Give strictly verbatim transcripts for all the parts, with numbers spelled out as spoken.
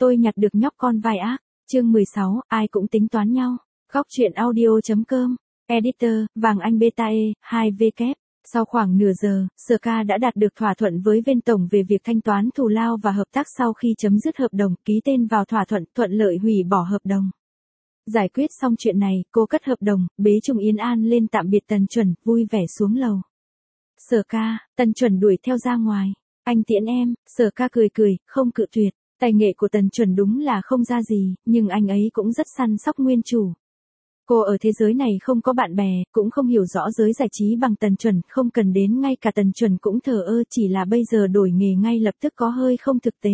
tôi nhặt được nhóc con vai ác. Chương mười sáu, ai cũng tính toán nhau. Góc truyện audio.com. Editor, Vàng Anh Beta E, hai W. Sau khoảng nửa giờ, Sở Ca đã đạt được thỏa thuận với Viên Tổng về việc thanh toán thù lao và hợp tác sau khi chấm dứt hợp đồng, ký tên vào thỏa thuận, thuận lợi hủy bỏ hợp đồng. Giải quyết xong chuyện này, cô cất hợp đồng, bế Trung Yến An lên tạm biệt Tần Chuẩn, vui vẻ xuống lầu. Sở Ca, Tần Chuẩn đuổi theo ra ngoài. Anh tiễn em. Sở Ca cười cười, không cự tuyệt. Tài nghệ của Tần Chuẩn đúng là không ra gì, nhưng anh ấy cũng rất săn sóc nguyên chủ. Cô ở thế giới này không có bạn bè, cũng không hiểu rõ giới giải trí bằng Tần Chuẩn, không cần đến ngay cả Tần Chuẩn cũng thờ ơ, chỉ là bây giờ đổi nghề ngay lập tức có hơi không thực tế.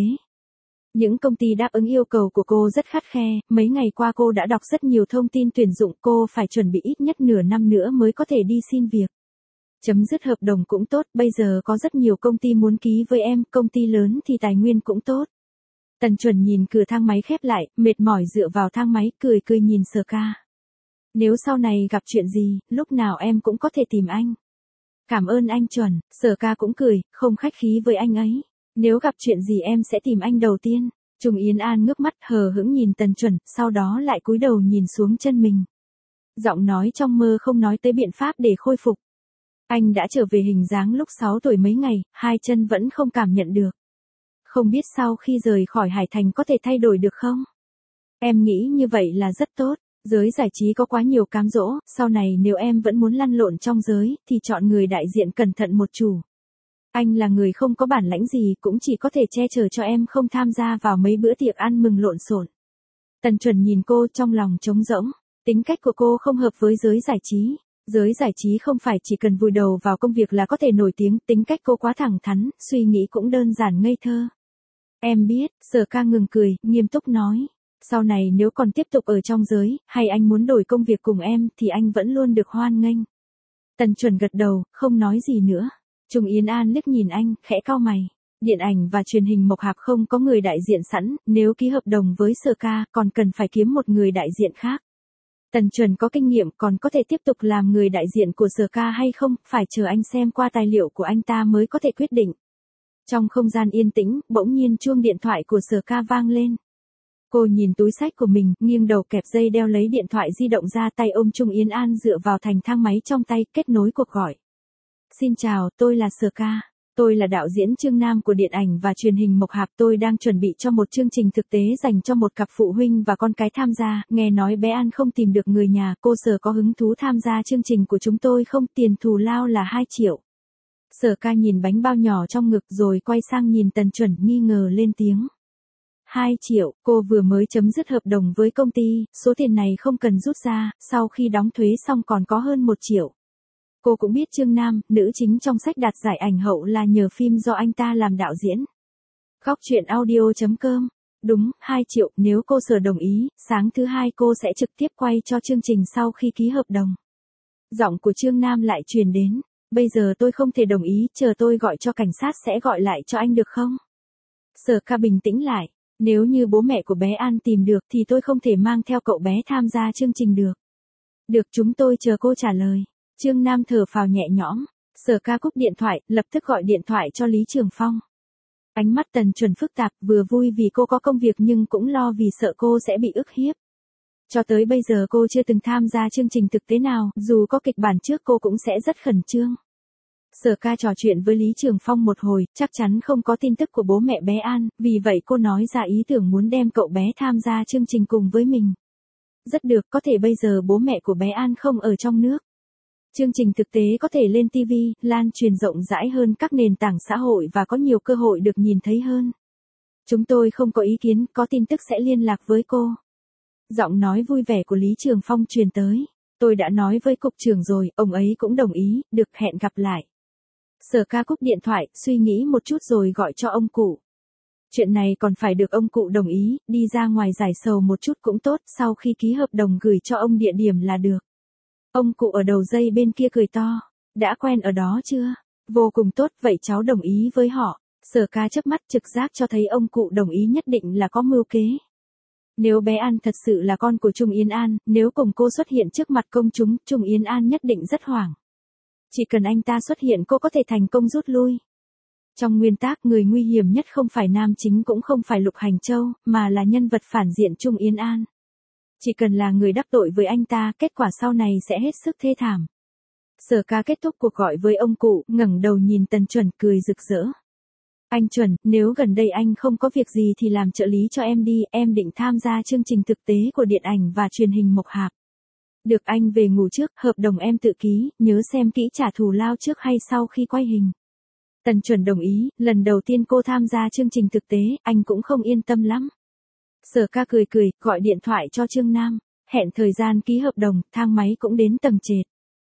Những công ty đáp ứng yêu cầu của cô rất khắt khe, mấy ngày qua cô đã đọc rất nhiều thông tin tuyển dụng, cô phải chuẩn bị ít nhất nửa năm nữa mới có thể đi xin việc. Chấm dứt hợp đồng cũng tốt, bây giờ có rất nhiều công ty muốn ký với em, công ty lớn thì tài nguyên cũng tốt. Tần Chuẩn nhìn cửa thang máy khép lại, mệt mỏi dựa vào thang máy, cười cười nhìn Sở Ca. Nếu sau này gặp chuyện gì, lúc nào em cũng có thể tìm anh. Cảm ơn anh Chuẩn. Sở Ca cũng cười, không khách khí với anh ấy. Nếu gặp chuyện gì em sẽ tìm anh đầu tiên. Trung Yến An ngước mắt hờ hững nhìn Tần Chuẩn, sau đó lại cúi đầu nhìn xuống chân mình. Giọng nói trong mơ không nói tới biện pháp để khôi phục. Anh đã trở về hình dáng lúc sáu tuổi mấy ngày, hai chân vẫn không cảm nhận được. Không biết sau khi rời khỏi Hải Thành có thể thay đổi được không? Em nghĩ như vậy là rất tốt. Giới giải trí có quá nhiều cám dỗ, sau này nếu em vẫn muốn lăn lộn trong giới, thì chọn người đại diện cẩn thận một chủ. Anh là người không có bản lãnh gì, cũng chỉ có thể che chở cho em không tham gia vào mấy bữa tiệc ăn mừng lộn xộn. Tần Chuẩn nhìn cô trong lòng trống rỗng, tính cách của cô không hợp với giới giải trí. Giới giải trí không phải chỉ cần vùi đầu vào công việc là có thể nổi tiếng, tính cách cô quá thẳng thắn, suy nghĩ cũng đơn giản ngây thơ. Em biết. Sở Ca ngừng cười, nghiêm túc nói. Sau này nếu còn tiếp tục ở trong giới, hay anh muốn đổi công việc cùng em, thì anh vẫn luôn được hoan nghênh. Tần Chuẩn gật đầu, không nói gì nữa. Trung Yến An liếc nhìn anh, khẽ cau mày. Điện ảnh và truyền hình Mộc Hạp không có người đại diện sẵn, nếu ký hợp đồng với Sở Ca, còn cần phải kiếm một người đại diện khác. Tần Chuẩn có kinh nghiệm, còn có thể tiếp tục làm người đại diện của Sở Ca hay không, phải chờ anh xem qua tài liệu của anh ta mới có thể quyết định. Trong không gian yên tĩnh, bỗng nhiên chuông điện thoại của Sở Ca vang lên. Cô nhìn túi xách của mình, nghiêng đầu kẹp dây đeo lấy điện thoại di động ra, tay ôm Trung Yến An dựa vào thành thang máy trong tay, kết nối cuộc gọi. Xin chào, tôi là Sở Ca. Tôi là đạo diễn Trương Nam của điện ảnh và truyền hình Mộc Hạp. Tôi đang chuẩn bị cho một chương trình thực tế dành cho một cặp phụ huynh và con cái tham gia. Nghe nói bé An không tìm được người nhà, cô Sở có hứng thú tham gia chương trình của chúng tôi không? Tiền thù lao là hai triệu. Sở Ca nhìn bánh bao nhỏ trong ngực rồi quay sang nhìn Tần Chuẩn nghi ngờ lên tiếng. hai triệu, cô vừa mới chấm dứt hợp đồng với công ty, số tiền này không cần rút ra, sau khi đóng thuế xong còn có hơn một triệu. Cô cũng biết Trương Nam, nữ chính trong sách đạt giải ảnh hậu là nhờ phim do anh ta làm đạo diễn. Góc truyện audio.com. Đúng, hai triệu, nếu cô Sở đồng ý, sáng thứ hai cô sẽ trực tiếp quay cho chương trình sau khi ký hợp đồng. Giọng của Trương Nam lại truyền đến. Bây giờ tôi không thể đồng ý, chờ tôi gọi cho cảnh sát sẽ gọi lại cho anh được không? Sở Ca bình tĩnh lại. Nếu như bố mẹ của bé An tìm được thì tôi không thể mang theo cậu bé tham gia chương trình được. Được, chúng tôi chờ cô trả lời. Trương Nam thở phào nhẹ nhõm. Sở Ca cúp điện thoại, lập tức gọi điện thoại cho Lý Trường Phong. Ánh mắt Tần Chuẩn phức tạp, vừa vui vì cô có công việc nhưng cũng lo vì sợ cô sẽ bị ức hiếp. Cho tới bây giờ cô chưa từng tham gia chương trình thực tế nào, dù có kịch bản trước cô cũng sẽ rất khẩn trương. Sở Ca trò chuyện với Lý Trường Phong một hồi, chắc chắn không có tin tức của bố mẹ bé An, vì vậy cô nói ra ý tưởng muốn đem cậu bé tham gia chương trình cùng với mình. Rất được, có thể bây giờ bố mẹ của bé An không ở trong nước. Chương trình thực tế có thể lên ti vi, lan truyền rộng rãi hơn các nền tảng xã hội và có nhiều cơ hội được nhìn thấy hơn. Chúng tôi không có ý kiến, có tin tức sẽ liên lạc với cô. Giọng nói vui vẻ của Lý Trường Phong truyền tới. Tôi đã nói với cục trưởng rồi, ông ấy cũng đồng ý, được, hẹn gặp lại. Sở Ca cúp điện thoại, suy nghĩ một chút rồi gọi cho ông cụ. Chuyện này còn phải được ông cụ đồng ý, đi ra ngoài giải sầu một chút cũng tốt, sau khi ký hợp đồng gửi cho ông địa điểm là được. Ông cụ ở đầu dây bên kia cười to. Đã quen ở đó chưa? Vô cùng tốt, vậy cháu đồng ý với họ. Sở Ca chớp mắt, trực giác cho thấy ông cụ đồng ý nhất định là có mưu kế. Nếu bé An thật sự là con của Trung Yến An, nếu cùng cô xuất hiện trước mặt công chúng, Trung Yến An nhất định rất hoảng. Chỉ cần anh ta xuất hiện cô có thể thành công rút lui. Trong nguyên tác người nguy hiểm nhất không phải nam chính cũng không phải Lục Hành Châu, mà là nhân vật phản diện Trung Yến An. Chỉ cần là người đắc tội với anh ta, kết quả sau này sẽ hết sức thê thảm. Sở Ca kết thúc cuộc gọi với ông cụ, ngẩng đầu nhìn Tần Chuẩn cười rực rỡ. Anh Chuẩn, nếu gần đây anh không có việc gì thì làm trợ lý cho em đi, em định tham gia chương trình thực tế của điện ảnh và truyền hình Mộc Hạp. Được, anh về ngủ trước, hợp đồng em tự ký, nhớ xem kỹ trả thù lao trước hay sau khi quay hình. Tần Chuẩn đồng ý, lần đầu tiên cô tham gia chương trình thực tế, anh cũng không yên tâm lắm. Sở Ca cười cười, gọi điện thoại cho Trương Nam, hẹn thời gian ký hợp đồng, thang máy cũng đến tầng trệt.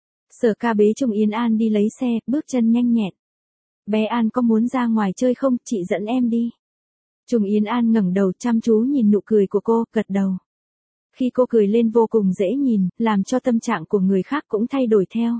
Sở Ca bế Trung Yến An đi lấy xe, bước chân nhanh nhẹn. Bé An có muốn ra ngoài chơi không, chị dẫn em đi. Trung Yến An ngẩng đầu chăm chú nhìn nụ cười của cô, gật đầu. Khi cô cười lên vô cùng dễ nhìn, làm cho tâm trạng của người khác cũng thay đổi theo.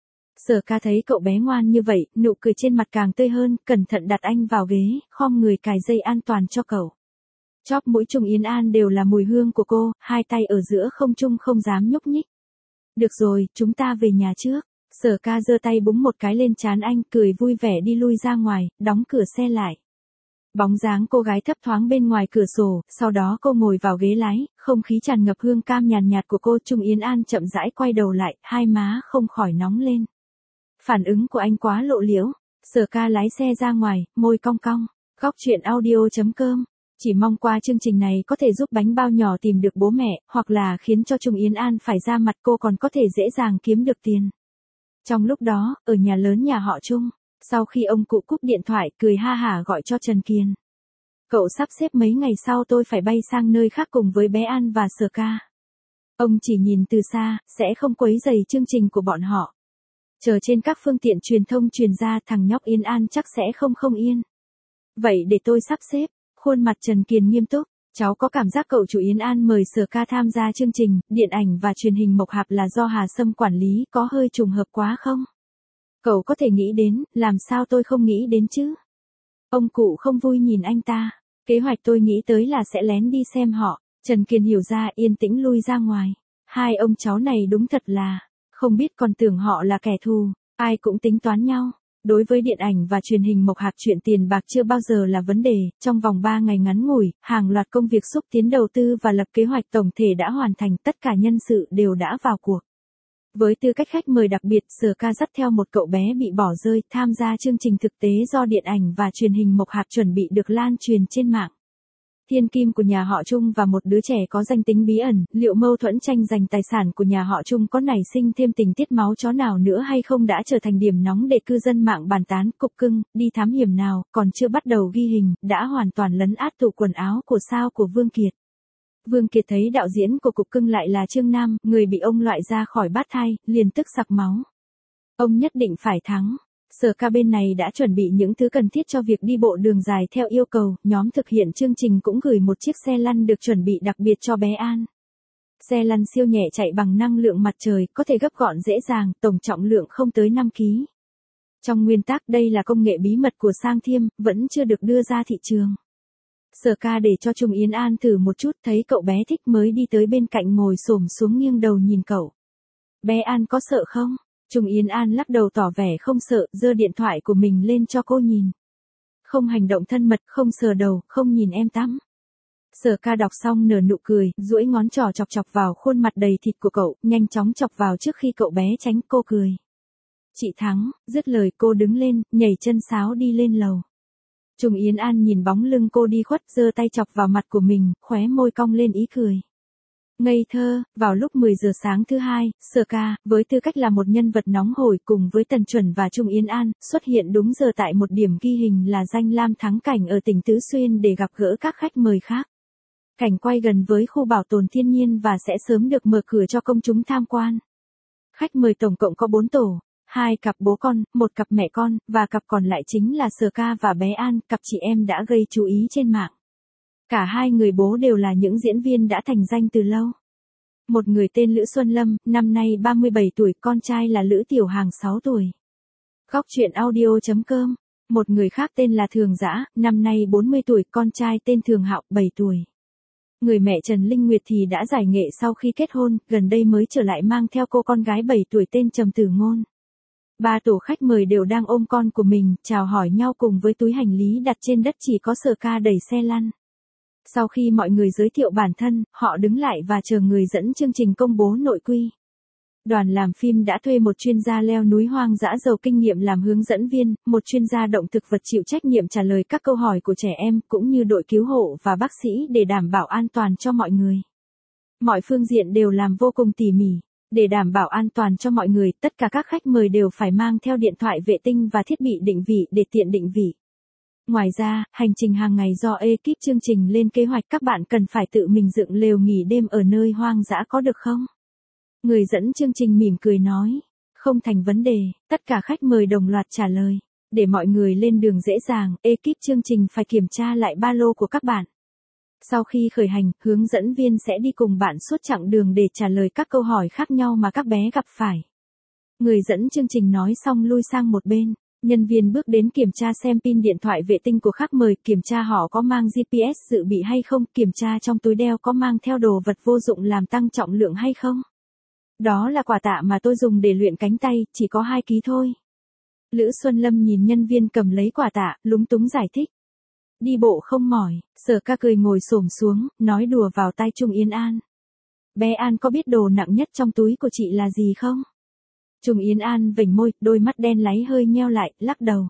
Sở Ca thấy cậu bé ngoan như vậy, nụ cười trên mặt càng tươi hơn, cẩn thận đặt anh vào ghế, khom người cài dây an toàn cho cậu. Chóp mũi Trung Yến An đều là mùi hương của cô, hai tay ở giữa không trung không dám nhúc nhích. Được rồi, chúng ta về nhà trước. Sở Ca giơ tay búng một cái lên trán anh, cười vui vẻ đi lui ra ngoài, đóng cửa xe lại. Bóng dáng cô gái thấp thoáng bên ngoài cửa sổ, sau đó cô ngồi vào ghế lái, không khí tràn ngập hương cam nhàn nhạt của cô. Trung Yến An chậm rãi quay đầu lại, hai má không khỏi nóng lên. Phản ứng của anh quá lộ liễu. Sở Ca lái xe ra ngoài, môi cong cong. Góc truyện audio chấm com. Chỉ mong qua chương trình này có thể giúp bánh bao nhỏ tìm được bố mẹ, hoặc là khiến cho Trung Yến An phải ra mặt, cô còn có thể dễ dàng kiếm được tiền. Trong lúc đó, ở nhà lớn nhà họ Trung, sau khi ông cụ cúp điện thoại, cười ha hả gọi cho Trần Kiền. Cậu sắp xếp mấy ngày sau tôi phải bay sang nơi khác cùng với bé An và Sở Ca. Ông chỉ nhìn từ xa, sẽ không quấy rầy chương trình của bọn họ. Chờ trên các phương tiện truyền thông truyền ra, thằng nhóc Yến An chắc sẽ không không yên. Vậy để tôi sắp xếp. Khuôn mặt Trần Kiền nghiêm túc, cháu có cảm giác cậu chủ Yến An mời Sở Ca tham gia chương trình, điện ảnh và truyền hình Mộc Hạp là do Hà Sâm quản lý, có hơi trùng hợp quá không? Cậu có thể nghĩ đến, làm sao tôi không nghĩ đến chứ? Ông cụ không vui nhìn anh ta, kế hoạch tôi nghĩ tới là sẽ lén đi xem họ. Trần Kiền hiểu ra, yên tĩnh lui ra ngoài. Hai ông cháu này đúng thật là, không biết còn tưởng họ là kẻ thù, ai cũng tính toán nhau. Đối với điện ảnh và truyền hình Mộc Hạp, chuyện tiền bạc chưa bao giờ là vấn đề, trong vòng ba ngày ngắn ngủi, hàng loạt công việc xúc tiến đầu tư và lập kế hoạch tổng thể đã hoàn thành, tất cả nhân sự đều đã vào cuộc. Với tư cách khách mời đặc biệt, Sở Ca dắt theo một cậu bé bị bỏ rơi tham gia chương trình thực tế do điện ảnh và truyền hình Mộc Hạp chuẩn bị được lan truyền trên mạng. Thiên kim của nhà họ Trung và một đứa trẻ có danh tính bí ẩn, liệu mâu thuẫn tranh giành tài sản của nhà họ Trung có nảy sinh thêm tình tiết máu chó nào nữa hay không đã trở thành điểm nóng để cư dân mạng bàn tán. Cục Cưng, đi thám hiểm nào, còn chưa bắt đầu ghi hình, đã hoàn toàn lấn át tủ quần áo của sao của Vương Kiệt. Vương Kiệt thấy đạo diễn của Cục Cưng lại là Trương Nam, người bị ông loại ra khỏi bát thai, liền tức sặc máu. Ông nhất định phải thắng. Sở Ca bên này đã chuẩn bị những thứ cần thiết cho việc đi bộ đường dài theo yêu cầu, nhóm thực hiện chương trình cũng gửi một chiếc xe lăn được chuẩn bị đặc biệt cho bé An. Xe lăn siêu nhẹ chạy bằng năng lượng mặt trời, có thể gấp gọn dễ dàng, tổng trọng lượng không tới năm ki lô gam. Trong nguyên tắc đây là công nghệ bí mật của Sang Thiêm, vẫn chưa được đưa ra thị trường. Sở Ca để cho Trung Yến An thử một chút, thấy cậu bé thích mới đi tới bên cạnh ngồi xổm xuống nghiêng đầu nhìn cậu. Bé An có sợ không? Trung Yến An lắc đầu tỏ vẻ không sợ, giơ điện thoại của mình lên cho cô nhìn. Không hành động thân mật, không sờ đầu, không nhìn em tắm. Sở Ca đọc xong nở nụ cười, duỗi ngón trỏ chọc chọc vào khuôn mặt đầy thịt của cậu, nhanh chóng chọc vào trước khi cậu bé tránh. Cô cười. Chị thắng, dứt lời cô đứng lên, nhảy chân sáo đi lên lầu. Trung Yến An nhìn bóng lưng cô đi khuất, giơ tay chọc vào mặt của mình, khóe môi cong lên ý cười. Ngây thơ. Vào lúc mười giờ sáng thứ hai, Sở Ca, với tư cách là một nhân vật nóng hổi cùng với Tần Chuẩn và Trung Yến An, xuất hiện đúng giờ tại một điểm ghi hình là Danh Lam Thắng Cảnh ở tỉnh Tứ Xuyên để gặp gỡ các khách mời khác. Cảnh quay gần với khu bảo tồn thiên nhiên và sẽ sớm được mở cửa cho công chúng tham quan. Khách mời tổng cộng có bốn tổ, hai cặp bố con, một cặp mẹ con, và cặp còn lại chính là Sở Ca và bé An, cặp chị em đã gây chú ý trên mạng. Cả hai người bố đều là những diễn viên đã thành danh từ lâu. Một người tên Lữ Xuân Lâm, năm nay ba mươi bảy tuổi, con trai là Lữ Tiểu Hàng sáu tuổi. Góc truyện audio chấm com. Một người khác tên là Thường Dã, năm nay bốn mươi tuổi, con trai tên Thường Hạo, bảy tuổi. Người mẹ Trần Linh Nguyệt thì đã giải nghệ sau khi kết hôn, gần đây mới trở lại mang theo cô con gái bảy tuổi tên Trầm Tử Ngôn. Ba tổ khách mời đều đang ôm con của mình, chào hỏi nhau cùng với túi hành lý đặt trên đất, chỉ có Sở Ca đẩy xe lăn. Sau khi mọi người giới thiệu bản thân, họ đứng lại và chờ người dẫn chương trình công bố nội quy. Đoàn làm phim đã thuê một chuyên gia leo núi hoang dã giàu kinh nghiệm làm hướng dẫn viên, một chuyên gia động thực vật chịu trách nhiệm trả lời các câu hỏi của trẻ em, cũng như đội cứu hộ và bác sĩ để đảm bảo an toàn cho mọi người. Mọi phương diện đều làm vô cùng tỉ mỉ. Để đảm bảo an toàn cho mọi người, tất cả các khách mời đều phải mang theo điện thoại vệ tinh và thiết bị định vị để tiện định vị. Ngoài ra, hành trình hàng ngày do ekip chương trình lên kế hoạch, các bạn cần phải tự mình dựng lều nghỉ đêm ở nơi hoang dã có được không? Người dẫn chương trình mỉm cười nói, không thành vấn đề, tất cả khách mời đồng loạt trả lời. Để mọi người lên đường dễ dàng, ekip chương trình phải kiểm tra lại ba lô của các bạn. Sau khi khởi hành, hướng dẫn viên sẽ đi cùng bạn suốt chặng đường để trả lời các câu hỏi khác nhau mà các bé gặp phải. Người dẫn chương trình nói xong lui sang một bên. Nhân viên bước đến kiểm tra xem pin điện thoại vệ tinh của khách mời, kiểm tra họ có mang giê pê ét dự bị hay không, kiểm tra trong túi đeo có mang theo đồ vật vô dụng làm tăng trọng lượng hay không. Đó là quà tạ mà tôi dùng để luyện cánh tay, chỉ có hai ký thôi. Lữ Xuân Lâm nhìn nhân viên cầm lấy quà tạ, lúng túng giải thích. Đi bộ không mỏi, Sở Ca cười ngồi xổm xuống, nói đùa vào tai Trung Yến An. Bé An có biết đồ nặng nhất trong túi của chị là gì không? Trung Yến An vểnh môi, đôi mắt đen láy hơi nheo lại, lắc đầu.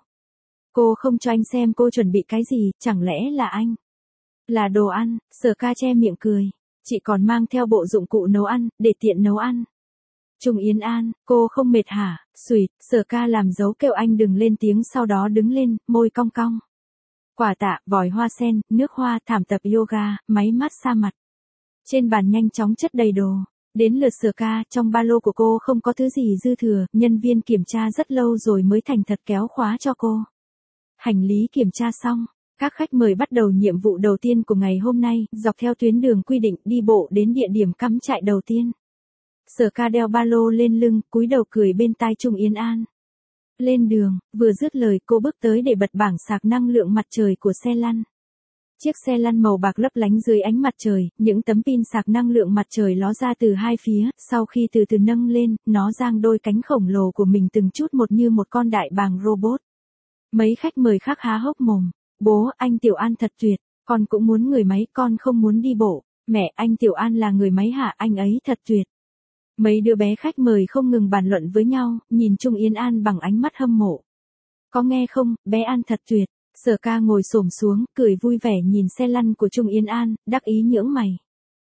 Cô không cho anh xem cô chuẩn bị cái gì, chẳng lẽ là anh? Là đồ ăn, Sở Ca che miệng cười. Chị còn mang theo bộ dụng cụ nấu ăn, để tiện nấu ăn. Trung Yến An, cô không mệt hả? Xùi, Sở Ca làm dấu kêu anh đừng lên tiếng, sau đó đứng lên, môi cong cong. Quả tạ, vòi hoa sen, nước hoa, thảm tập yoga, máy massage mặt. Trên bàn nhanh chóng chất đầy đồ. Đến lượt Sở Ca, trong ba lô của cô không có thứ gì dư thừa, nhân viên kiểm tra rất lâu rồi mới thành thật kéo khóa cho cô. Hành lý kiểm tra xong, các khách mời bắt đầu nhiệm vụ đầu tiên của ngày hôm nay, dọc theo tuyến đường quy định đi bộ đến địa điểm cắm trại đầu tiên. Sở Ca đeo ba lô lên lưng, cúi đầu cười bên tai Trung Yến An. Lên đường, vừa dứt lời cô bước tới để bật bảng sạc năng lượng mặt trời của xe lăn. Chiếc xe lăn màu bạc lấp lánh dưới ánh mặt trời, những tấm pin sạc năng lượng mặt trời ló ra từ hai phía, sau khi từ từ nâng lên, nó giang đôi cánh khổng lồ của mình từng chút một như một con đại bàng robot. Mấy khách mời khác há hốc mồm. Bố, anh Tiểu An thật tuyệt, con cũng muốn người máy, con không muốn đi bộ. Mẹ, anh Tiểu An là người máy hả, anh ấy thật tuyệt. Mấy đứa bé khách mời không ngừng bàn luận với nhau, nhìn Trung Yến An bằng ánh mắt hâm mộ. Có nghe không, bé An thật tuyệt. Sở Ca ngồi xổm xuống, cười vui vẻ nhìn xe lăn của Trung Yến An, đắc ý nhưỡng mày.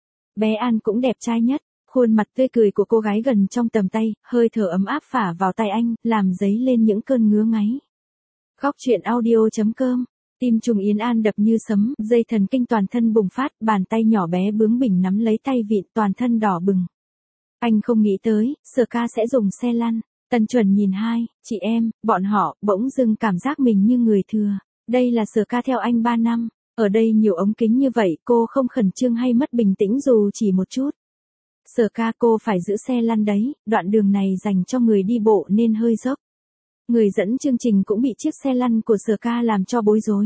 Bé An cũng đẹp trai nhất, khuôn mặt tươi cười của cô gái gần trong tầm tay, hơi thở ấm áp phả vào tay anh, làm dấy lên những cơn ngứa ngáy. Khóc chuyện audio chấm com, tim Trung Yến An đập như sấm, dây thần kinh toàn thân bùng phát, bàn tay nhỏ bé bướng bỉnh nắm lấy tay vịn, toàn thân đỏ bừng. Anh không nghĩ tới, Sở Ca sẽ dùng xe lăn. Tần Chuẩn nhìn hai, chị em, bọn họ, bỗng dưng cảm giác mình như người thừa. Đây là Sở Ca theo anh ba năm, ở đây nhiều ống kính như vậy, cô không khẩn trương hay mất bình tĩnh dù chỉ một chút. Sở Ca, cô phải giữ xe lăn đấy, đoạn đường này dành cho người đi bộ nên hơi dốc. Người dẫn chương trình cũng bị chiếc xe lăn của Sở Ca làm cho bối rối.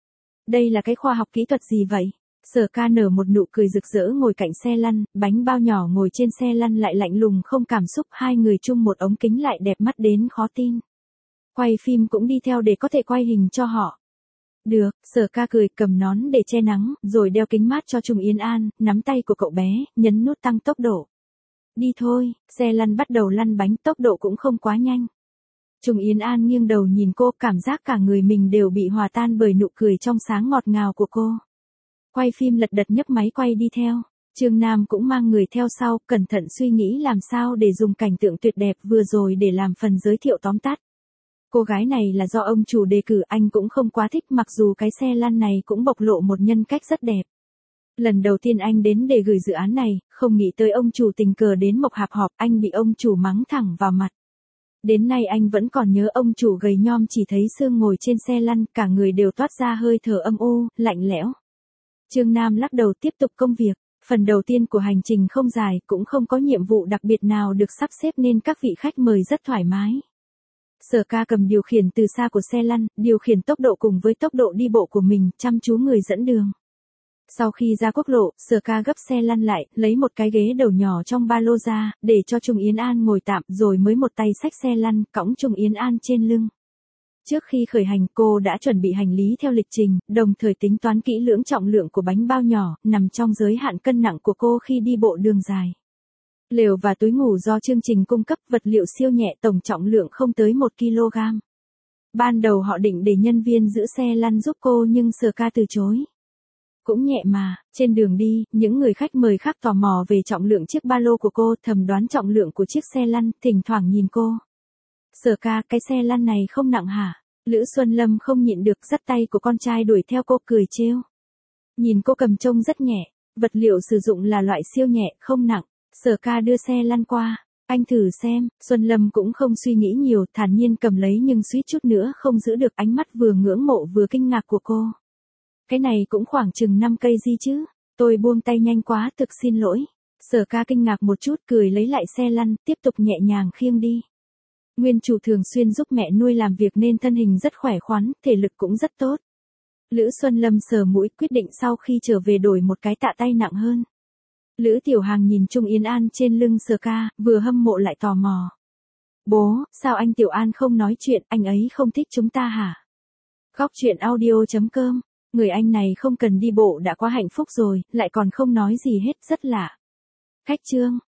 Đây là cái khoa học kỹ thuật gì vậy? Sở Ca nở một nụ cười rực rỡ ngồi cạnh xe lăn, bánh bao nhỏ ngồi trên xe lăn lại lạnh lùng không cảm xúc, hai người chung một ống kính lại đẹp mắt đến khó tin. Quay phim cũng đi theo để có thể quay hình cho họ. Được, Sở Ca cười, cầm nón để che nắng, rồi đeo kính mát cho Trung Yến An, nắm tay của cậu bé, nhấn nút tăng tốc độ. Đi thôi, xe lăn bắt đầu lăn bánh, tốc độ cũng không quá nhanh. Trung Yến An nghiêng đầu nhìn cô, cảm giác cả người mình đều bị hòa tan bởi nụ cười trong sáng ngọt ngào của cô. Quay phim lật đật nhấc máy quay đi theo. Trương Nam cũng mang người theo sau, cẩn thận suy nghĩ làm sao để dùng cảnh tượng tuyệt đẹp vừa rồi để làm phần giới thiệu tóm tắt. Cô gái này là do ông chủ đề cử, anh cũng không quá thích, mặc dù cái xe lăn này cũng bộc lộ một nhân cách rất đẹp. Lần đầu tiên anh đến để gửi dự án này, không nghĩ tới ông chủ tình cờ đến Mộc Hạp họp, anh bị ông chủ mắng thẳng vào mặt. Đến nay anh vẫn còn nhớ ông chủ gầy nhom chỉ thấy xương ngồi trên xe lăn, cả người đều toát ra hơi thở âm u, lạnh lẽo. Trương Nam lắc đầu tiếp tục công việc. Phần đầu tiên của hành trình không dài, cũng không có nhiệm vụ đặc biệt nào được sắp xếp nên các vị khách mời rất thoải mái. Sở Ca cầm điều khiển từ xa của xe lăn, điều khiển tốc độ cùng với tốc độ đi bộ của mình, chăm chú người dẫn đường. Sau khi ra quốc lộ, Sở Ca gấp xe lăn lại, lấy một cái ghế đầu nhỏ trong ba lô ra, để cho Trung Yến An ngồi tạm, rồi mới một tay xách xe lăn, cõng Trung Yến An trên lưng. Trước khi khởi hành, cô đã chuẩn bị hành lý theo lịch trình, đồng thời tính toán kỹ lưỡng trọng lượng của bánh bao nhỏ, nằm trong giới hạn cân nặng của cô khi đi bộ đường dài. Lều và túi ngủ do chương trình cung cấp, vật liệu siêu nhẹ, tổng trọng lượng không tới một ki lô gam. Ban đầu họ định để nhân viên giữ xe lăn giúp cô nhưng Sở Ca từ chối. Cũng nhẹ mà, trên đường đi, những người khách mời khác tò mò về trọng lượng chiếc ba lô của cô, thầm đoán trọng lượng của chiếc xe lăn, thỉnh thoảng nhìn cô. Sở Ca, cái xe lăn này không nặng hả? Lữ Xuân Lâm không nhịn được, dắt tay của con trai đuổi theo cô, cười trêu. Nhìn cô cầm trông rất nhẹ, vật liệu sử dụng là loại siêu nhẹ, không nặng. Sở Ca đưa xe lăn qua. Anh thử xem. Xuân Lâm cũng không suy nghĩ nhiều, thản nhiên cầm lấy nhưng suýt chút nữa không giữ được ánh mắt vừa ngưỡng mộ vừa kinh ngạc của cô. Cái này cũng khoảng chừng năm cây gì chứ? Tôi buông tay nhanh quá, thực xin lỗi. Sở Ca kinh ngạc một chút, cười lấy lại xe lăn, tiếp tục nhẹ nhàng khiêng đi. Nguyên chủ thường xuyên giúp mẹ nuôi làm việc nên thân hình rất khỏe khoắn, thể lực cũng rất tốt. Lữ Xuân Lâm sờ mũi, quyết định sau khi trở về đổi một cái tạ tay nặng hơn. Lữ Tiểu Hàng nhìn Trung Yến An trên lưng Sở Ca, vừa hâm mộ lại tò mò. Bố, sao anh Tiểu An không nói chuyện, anh ấy không thích chúng ta hả? Góc truyện audio chấm com. Người anh này không cần đi bộ đã quá hạnh phúc rồi, lại còn không nói gì hết, rất lạ. Khách trương.